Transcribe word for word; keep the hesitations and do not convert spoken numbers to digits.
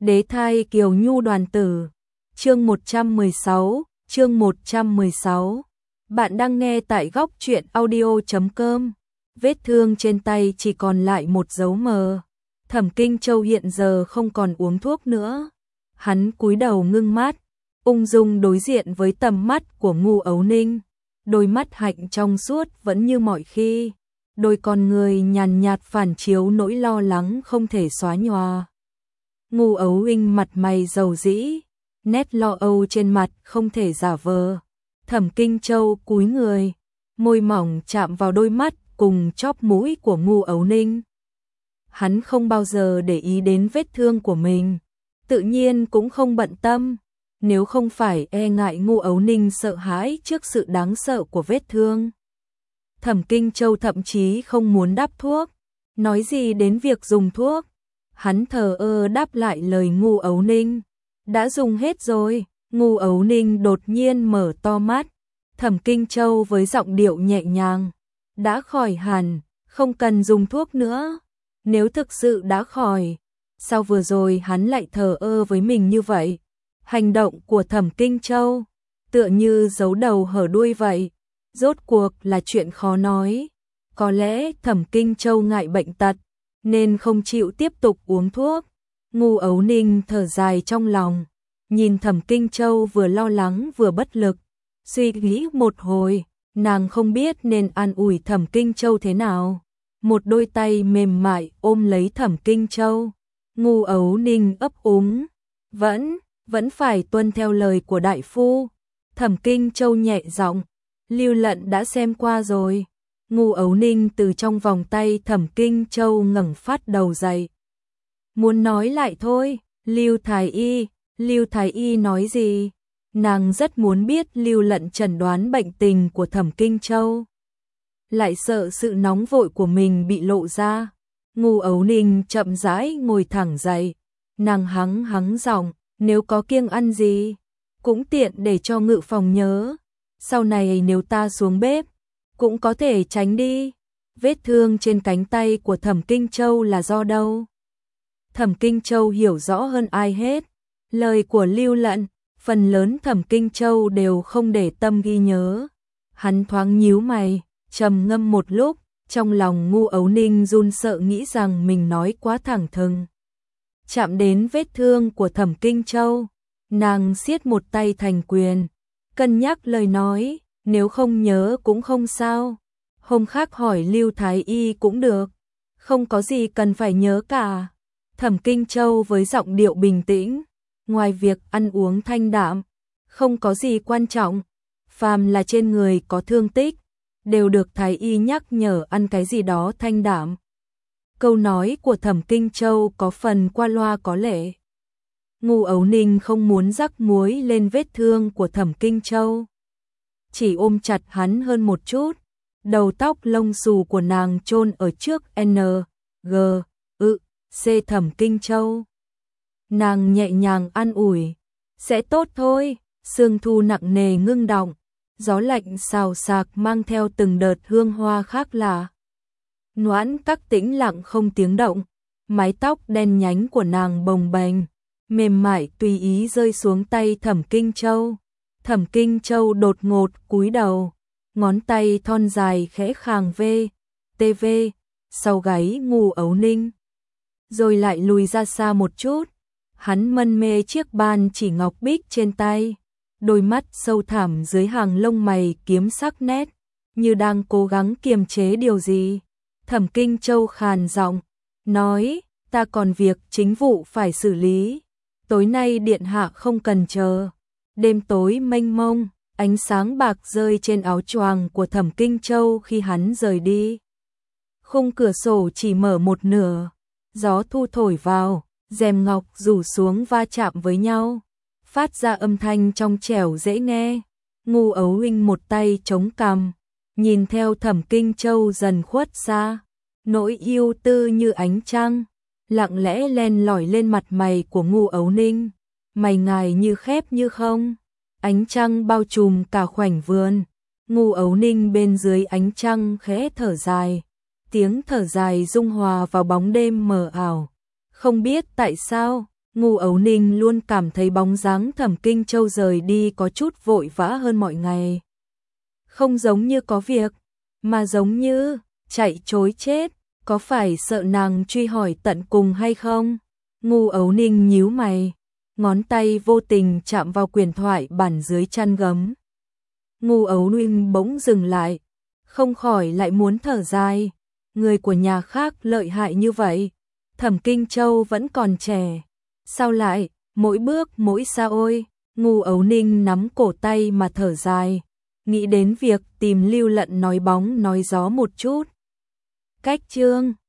Đế thai Kiều Nhu đoàn tử. Chương một trăm mười sáu, chương một trăm mười sáu. Bạn đang nghe tại góc truyện audio chấm com. Vết thương trên tay chỉ còn lại một dấu mờ. Thẩm Kinh Châu hiện giờ không còn uống thuốc nữa. Hắn cúi đầu ngưng mắt, ung dung đối diện với tầm mắt của Ngu Ấu Ninh. Đôi mắt hạnh trong suốt vẫn như mọi khi. Đôi con người nhàn nhạt phản chiếu nỗi lo lắng không thể xóa nhòa. Ngu Ấu Ninh mặt mày dầu dĩ, nét lo âu trên mặt không thể giả vờ. Thẩm Kinh Châu cúi người, môi mỏng chạm vào đôi mắt cùng chóp mũi của Ngu Ấu Ninh. Hắn không bao giờ để ý đến vết thương của mình, tự nhiên cũng không bận tâm, nếu không phải e ngại Ngu Ấu Ninh sợ hãi trước sự đáng sợ của vết thương. Thẩm Kinh Châu thậm chí không muốn đắp thuốc, nói gì đến việc dùng thuốc. Hắn thờ ơ đáp lại lời Ngu Ấu Ninh. Đã dùng hết rồi. Ngu Ấu Ninh đột nhiên mở to mắt. Thẩm Kinh Châu với giọng điệu nhẹ nhàng. Đã khỏi hẳn, không cần dùng thuốc nữa. Nếu thực sự đã khỏi, sao vừa rồi hắn lại thờ ơ với mình như vậy? Hành động của Thẩm Kinh Châu tựa như giấu đầu hở đuôi vậy. Rốt cuộc là chuyện khó nói. Có lẽ Thẩm Kinh Châu ngại bệnh tật nên không chịu tiếp tục uống thuốc. Ngu Ấu Ninh thở dài trong lòng, nhìn Thẩm Kinh Châu vừa lo lắng vừa bất lực, suy nghĩ một hồi, nàng không biết nên an ủi Thẩm Kinh Châu thế nào. Một đôi tay mềm mại ôm lấy Thẩm Kinh Châu. Ngu Ấu Ninh ấp úng, vẫn, vẫn phải tuân theo lời của đại phu. Thẩm Kinh Châu nhẹ giọng, Lưu Lận đã xem qua rồi. Ngu Ấu Ninh từ trong vòng tay Thẩm Kinh Châu ngẩng phát đầu dậy. Muốn nói lại thôi, Lưu Thái Y, Lưu Thái Y nói gì? Nàng rất muốn biết Lưu Lận chẩn đoán bệnh tình của Thẩm Kinh Châu. Lại sợ sự nóng vội của mình bị lộ ra. Ngu Ấu Ninh chậm rãi ngồi thẳng dậy. Nàng hắng hắng giọng, nếu có kiêng ăn gì, cũng tiện để cho ngự phòng nhớ. Sau này nếu ta xuống bếp, cũng có thể tránh đi. Vết thương trên cánh tay của Thẩm Kinh Châu là do đâu? Thẩm Kinh Châu hiểu rõ hơn ai hết. Lời của Lưu Lận, phần lớn Thẩm Kinh Châu đều không để tâm ghi nhớ. Hắn thoáng nhíu mày, trầm ngâm một lúc, trong lòng Ngu Ấu Ninh run sợ nghĩ rằng mình nói quá thẳng thừng. Chạm đến vết thương của Thẩm Kinh Châu, nàng siết một tay thành quyền, cân nhắc lời nói, nếu không nhớ cũng không sao. Hôm khác hỏi Lưu Thái Y cũng được, không có gì cần phải nhớ cả. Thẩm Kinh Châu với giọng điệu bình tĩnh, ngoài việc ăn uống thanh đạm, không có gì quan trọng. Phàm là trên người có thương tích, đều được Thái Y nhắc nhở ăn cái gì đó thanh đạm. Câu nói của Thẩm Kinh Châu có phần qua loa có lệ. Ngu Ấu Ninh không muốn rắc muối lên vết thương của Thẩm Kinh Châu, chỉ ôm chặt hắn hơn một chút. Đầu tóc lông xù của nàng chôn ở trước N, G, ự, C Thẩm Kinh Châu. Nàng nhẹ nhàng an ủi, sẽ tốt thôi. Sương thu nặng nề ngưng đọng, gió lạnh xào xạc mang theo từng đợt hương hoa khác lạ. Noãn Các tĩnh lặng không tiếng động, mái tóc đen nhánh của nàng bồng bềnh, mềm mại tùy ý rơi xuống tay Thẩm Kinh Châu. Thẩm Kinh Châu đột ngột cúi đầu, ngón tay thon dài khẽ khàng v, tv, sau gáy Ngu Ấu Ninh, rồi lại lùi ra xa một chút. Hắn mân mê chiếc ban chỉ ngọc bích trên tay, đôi mắt sâu thẳm dưới hàng lông mày kiếm sắc nét, như đang cố gắng kiềm chế điều gì. Thẩm Kinh Châu khàn giọng, nói, ta còn việc chính vụ phải xử lý, tối nay điện hạ không cần chờ. Đêm tối mênh mông, ánh sáng bạc rơi trên áo choàng của Thẩm Kinh Châu khi hắn rời đi. Khung cửa sổ chỉ mở một nửa, gió thu thổi vào, rèm ngọc rủ xuống va chạm với nhau, phát ra âm thanh trong trẻo dễ nghe. Ngu Ấu Ninh một tay chống cằm, nhìn theo Thẩm Kinh Châu dần khuất xa, nỗi yêu tư như ánh trăng, lặng lẽ len lỏi lên mặt mày của Ngu Ấu Ninh. Mày ngài như khép như không, ánh trăng bao trùm cả khoảnh vườn. Ngu Ấu Ninh bên dưới ánh trăng khẽ thở dài, tiếng thở dài dung hòa vào bóng đêm mờ ảo. Không biết tại sao, Ngu Ấu Ninh luôn cảm thấy bóng dáng Thẩm Kinh Châu rời đi có chút vội vã hơn mọi ngày. Không giống như có việc, mà giống như chạy trối chết, có phải sợ nàng truy hỏi tận cùng hay không? Ngu Ấu Ninh nhíu mày, ngón tay vô tình chạm vào quyền thoại bản dưới chăn gấm. Ngu Ấu Ninh bỗng dừng lại, không khỏi lại muốn thở dài, người của nhà khác lợi hại như vậy, Thẩm Kinh Châu vẫn còn trẻ, sao lại, mỗi bước mỗi sao ôi, Ngu Ấu Ninh nắm cổ tay mà thở dài, nghĩ đến việc tìm Lưu Lận nói bóng nói gió một chút. Cách chương